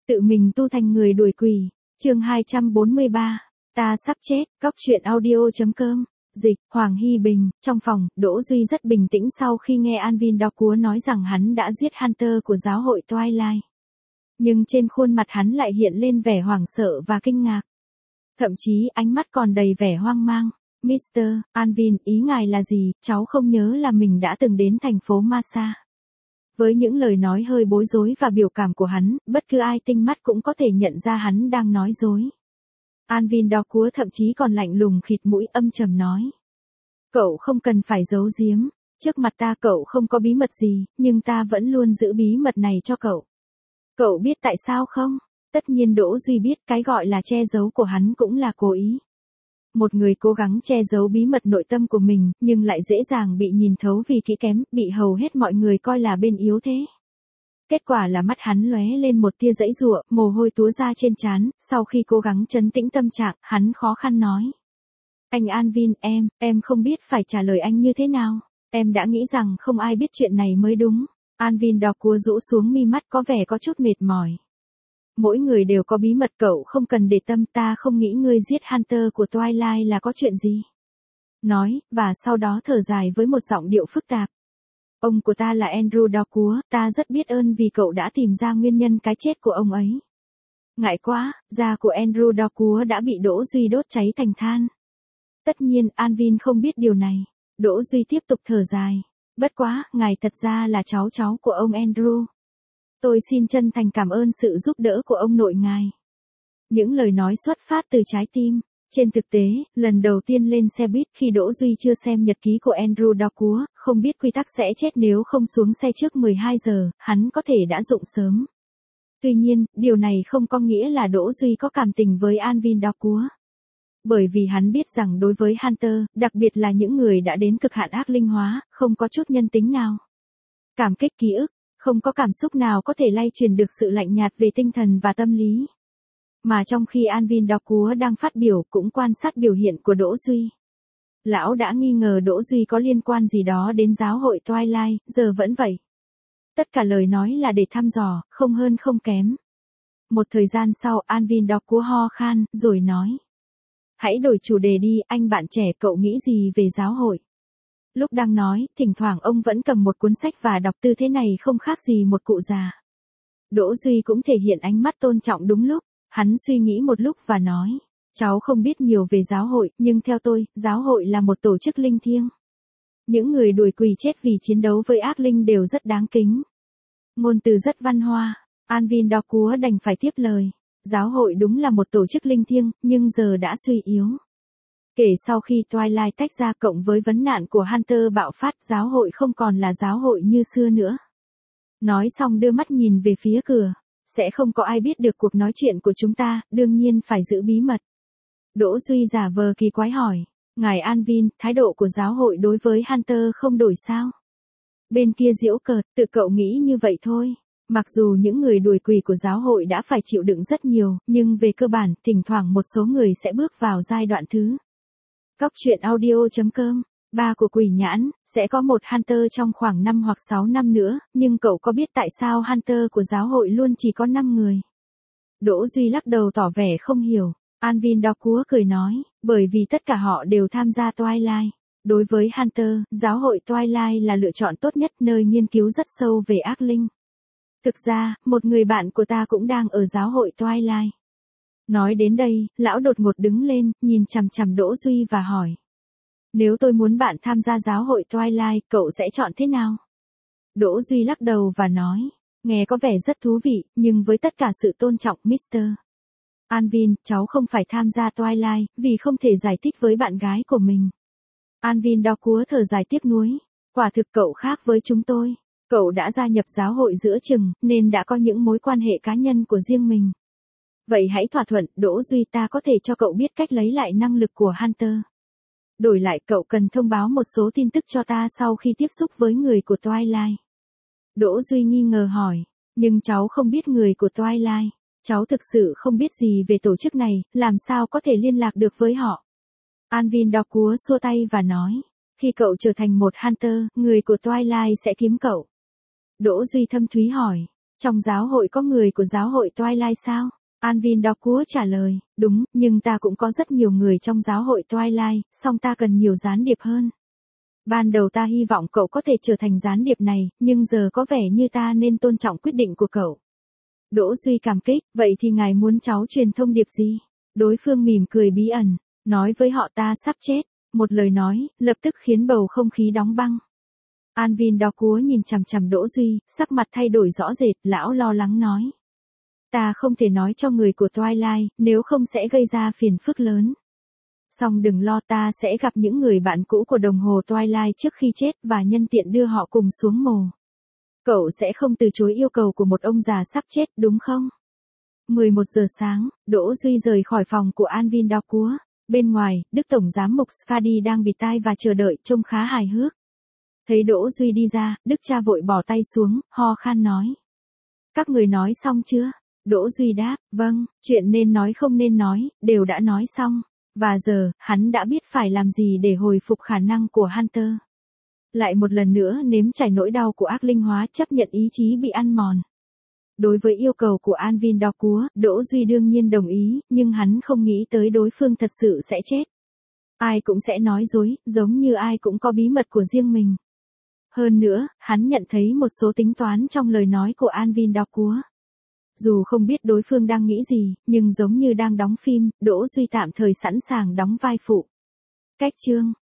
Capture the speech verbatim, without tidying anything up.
Tự mình tu thành người đuổi quỷ. Chương hai trăm bốn mươi ba. Ta sắp chết. Cóc truyện audio chấm com. Dịch, Hoàng Hy Bình. Trong phòng, Đỗ Duy rất bình tĩnh sau khi nghe Anvin Đao Cúa nói rằng hắn đã giết Hunter của giáo hội Twilight. Nhưng trên khuôn mặt hắn lại hiện lên vẻ hoảng sợ và kinh ngạc. Thậm chí ánh mắt còn đầy vẻ hoang mang. mít-tơ Anvin, ý ngài là gì? Cháu không nhớ là mình đã từng đến thành phố Masa. Với những lời nói hơi bối rối và biểu cảm của hắn, bất cứ ai tinh mắt cũng có thể nhận ra hắn đang nói dối. Anvin Đao Cúa thậm chí còn lạnh lùng khịt mũi âm trầm nói. Cậu không cần phải giấu giếm. Trước mặt ta cậu không có bí mật gì, nhưng ta vẫn luôn giữ bí mật này cho cậu. Cậu biết tại sao không? Tất nhiên Đỗ Duy biết cái gọi là che giấu của hắn cũng là cố ý. Một người cố gắng che giấu bí mật nội tâm của mình, nhưng lại dễ dàng bị nhìn thấu vì kỹ kém, bị hầu hết mọi người coi là bên yếu thế. Kết quả là mắt hắn lóe lên một tia giãy giụa, mồ hôi túa ra trên trán, sau khi cố gắng trấn tĩnh tâm trạng, hắn khó khăn nói. Anh Anvin, em, em không biết phải trả lời anh như thế nào. Em đã nghĩ rằng không ai biết chuyện này mới đúng. Anvin Đao Cúa rũ xuống mi mắt có vẻ có chút mệt mỏi. Mỗi người đều có bí mật, cậu không cần để tâm, ta không nghĩ ngươi giết Hunter của Twilight là có chuyện gì. Nói, và sau đó thở dài với một giọng điệu phức tạp. Ông của ta là Andrew Đao Cúa, ta rất biết ơn vì cậu đã tìm ra nguyên nhân cái chết của ông ấy. Ngại quá, da của Andrew Đao Cúa đã bị Đỗ Duy đốt cháy thành than. Tất nhiên, Anvin không biết điều này. Đỗ Duy tiếp tục thở dài. Bất quá, ngài thật ra là cháu cháu của ông Andrew. Tôi xin chân thành cảm ơn sự giúp đỡ của ông nội ngài. Những lời nói xuất phát từ trái tim. Trên thực tế, lần đầu tiên lên xe buýt khi Đỗ Duy chưa xem nhật ký của Andrew Đao Cúa, không biết quy tắc sẽ chết nếu không xuống xe trước mười hai giờ, hắn có thể đã dụng sớm. Tuy nhiên, điều này không có nghĩa là Đỗ Duy có cảm tình với Anvin Đao Cúa. Bởi vì hắn biết rằng đối với Hunter, đặc biệt là những người đã đến cực hạn ác linh hóa, không có chút nhân tính nào. Cảm kích ký ức, không có cảm xúc nào có thể lay truyền được sự lạnh nhạt về tinh thần và tâm lý. Mà trong khi Anvin Đao Cúa đang phát biểu cũng quan sát biểu hiện của Đỗ Duy. Lão đã nghi ngờ Đỗ Duy có liên quan gì đó đến giáo hội Twilight, giờ vẫn vậy. Tất cả lời nói là để thăm dò, không hơn không kém. Một thời gian sau Anvin Đao Cúa ho khan, rồi nói. Hãy đổi chủ đề đi, anh bạn trẻ, cậu nghĩ gì về giáo hội? Lúc đang nói, thỉnh thoảng ông vẫn cầm một cuốn sách và đọc, tư thế này không khác gì một cụ già. Đỗ Duy cũng thể hiện ánh mắt tôn trọng đúng lúc, hắn suy nghĩ một lúc và nói, cháu không biết nhiều về giáo hội, nhưng theo tôi, giáo hội là một tổ chức linh thiêng. Những người đuổi quỷ chết vì chiến đấu với ác linh đều rất đáng kính. Ngôn từ rất văn hoa, Anvin Đao Cúa đành phải tiếp lời. Giáo hội đúng là một tổ chức linh thiêng, nhưng giờ đã suy yếu. Kể sau khi Twilight tách ra cộng với vấn nạn của Hunter bạo phát, giáo hội không còn là giáo hội như xưa nữa. Nói xong đưa mắt nhìn về phía cửa. Sẽ không có ai biết được cuộc nói chuyện của chúng ta, đương nhiên phải giữ bí mật. Đỗ Duy giả vờ kỳ quái hỏi. Ngài Anvin, thái độ của giáo hội đối với Hunter không đổi sao? Bên kia giễu cợt, tự cậu nghĩ như vậy thôi. Mặc dù những người đuổi quỷ của giáo hội đã phải chịu đựng rất nhiều, nhưng về cơ bản, thỉnh thoảng một số người sẽ bước vào giai đoạn thứ. Cóc truyện audio chấm com. Ba của quỷ nhãn, sẽ có một Hunter trong khoảng năm hoặc sáu năm nữa, nhưng cậu có biết tại sao Hunter của giáo hội luôn chỉ có năm người? Đỗ Duy lắc đầu tỏ vẻ không hiểu. Anvin Đao Cúa cười nói, bởi vì tất cả họ đều tham gia Twilight. Đối với Hunter, giáo hội Twilight là lựa chọn tốt nhất, nơi nghiên cứu rất sâu về ác linh. Thực ra, một người bạn của ta cũng đang ở giáo hội Twilight. Nói đến đây, lão đột ngột đứng lên, nhìn chằm chằm Đỗ Duy và hỏi. Nếu tôi muốn bạn tham gia giáo hội Twilight, cậu sẽ chọn thế nào? Đỗ Duy lắc đầu và nói, nghe có vẻ rất thú vị, nhưng với tất cả sự tôn trọng, mít-tơ Anvin, cháu không phải tham gia Twilight, vì không thể giải thích với bạn gái của mình. Anvin Đao Cúa thở dài tiếc nuối. Quả thực cậu khác với chúng tôi. Cậu đã gia nhập giáo hội giữa chừng, nên đã có những mối quan hệ cá nhân của riêng mình. Vậy hãy thỏa thuận, Đỗ Duy, ta có thể cho cậu biết cách lấy lại năng lực của Hunter. Đổi lại cậu cần thông báo một số tin tức cho ta sau khi tiếp xúc với người của Twilight. Đỗ Duy nghi ngờ hỏi, nhưng cháu không biết người của Twilight. Cháu thực sự không biết gì về tổ chức này, làm sao có thể liên lạc được với họ. Anvin Đao Cúa xua tay và nói, khi cậu trở thành một Hunter, người của Twilight sẽ kiếm cậu. Đỗ Duy thâm thúy hỏi, Trong giáo hội có người của giáo hội Twilight sao? Anvin Đọc trả lời, đúng, nhưng ta cũng có rất nhiều người trong giáo hội Twilight, song ta cần nhiều gián điệp hơn. Ban đầu ta hy vọng cậu có thể trở thành gián điệp này, nhưng giờ có vẻ như ta nên tôn trọng quyết định của cậu. Đỗ Duy cảm kích, vậy thì ngài muốn cháu truyền thông điệp gì? Đối phương mỉm cười bí ẩn, nói với họ ta sắp chết. Một lời nói, lập tức khiến bầu không khí đóng băng. Anvin Đọc nhìn chằm chằm Đỗ Duy, sắc mặt thay đổi rõ rệt, lão lo lắng nói. Ta không thể nói cho người của Twilight, nếu không sẽ gây ra phiền phức lớn. Song đừng lo, ta sẽ gặp những người bạn cũ của đồng hồ Twilight trước khi chết và nhân tiện đưa họ cùng xuống mồ. Cậu sẽ không từ chối yêu cầu của một ông già sắp chết, đúng không? mười một giờ sáng, Đỗ Duy rời khỏi phòng của Anvin Đọc. Bên ngoài, Đức Tổng Giám mục Skadi đang bịt tai và chờ đợi, trông khá hài hước. Thấy Đỗ Duy đi ra, Đức cha vội bỏ tay xuống, ho khan nói. Các người nói xong chưa? Đỗ Duy đáp, vâng, chuyện nên nói không nên nói, đều đã nói xong. Và giờ, hắn đã biết phải làm gì để hồi phục khả năng của Hunter. Lại một lần nữa nếm trải nỗi đau của ác linh hóa, chấp nhận ý chí bị ăn mòn. Đối với yêu cầu của Anvin Đọc, Đỗ Duy đương nhiên đồng ý, nhưng hắn không nghĩ tới đối phương thật sự sẽ chết. Ai cũng sẽ nói dối, giống như ai cũng có bí mật của riêng mình. Hơn nữa, hắn nhận thấy một số tính toán trong lời nói của Anvin Đọc. Dù không biết đối phương đang nghĩ gì, nhưng giống như đang đóng phim, Đỗ Duy tạm thời sẵn sàng đóng vai phụ. Cách chương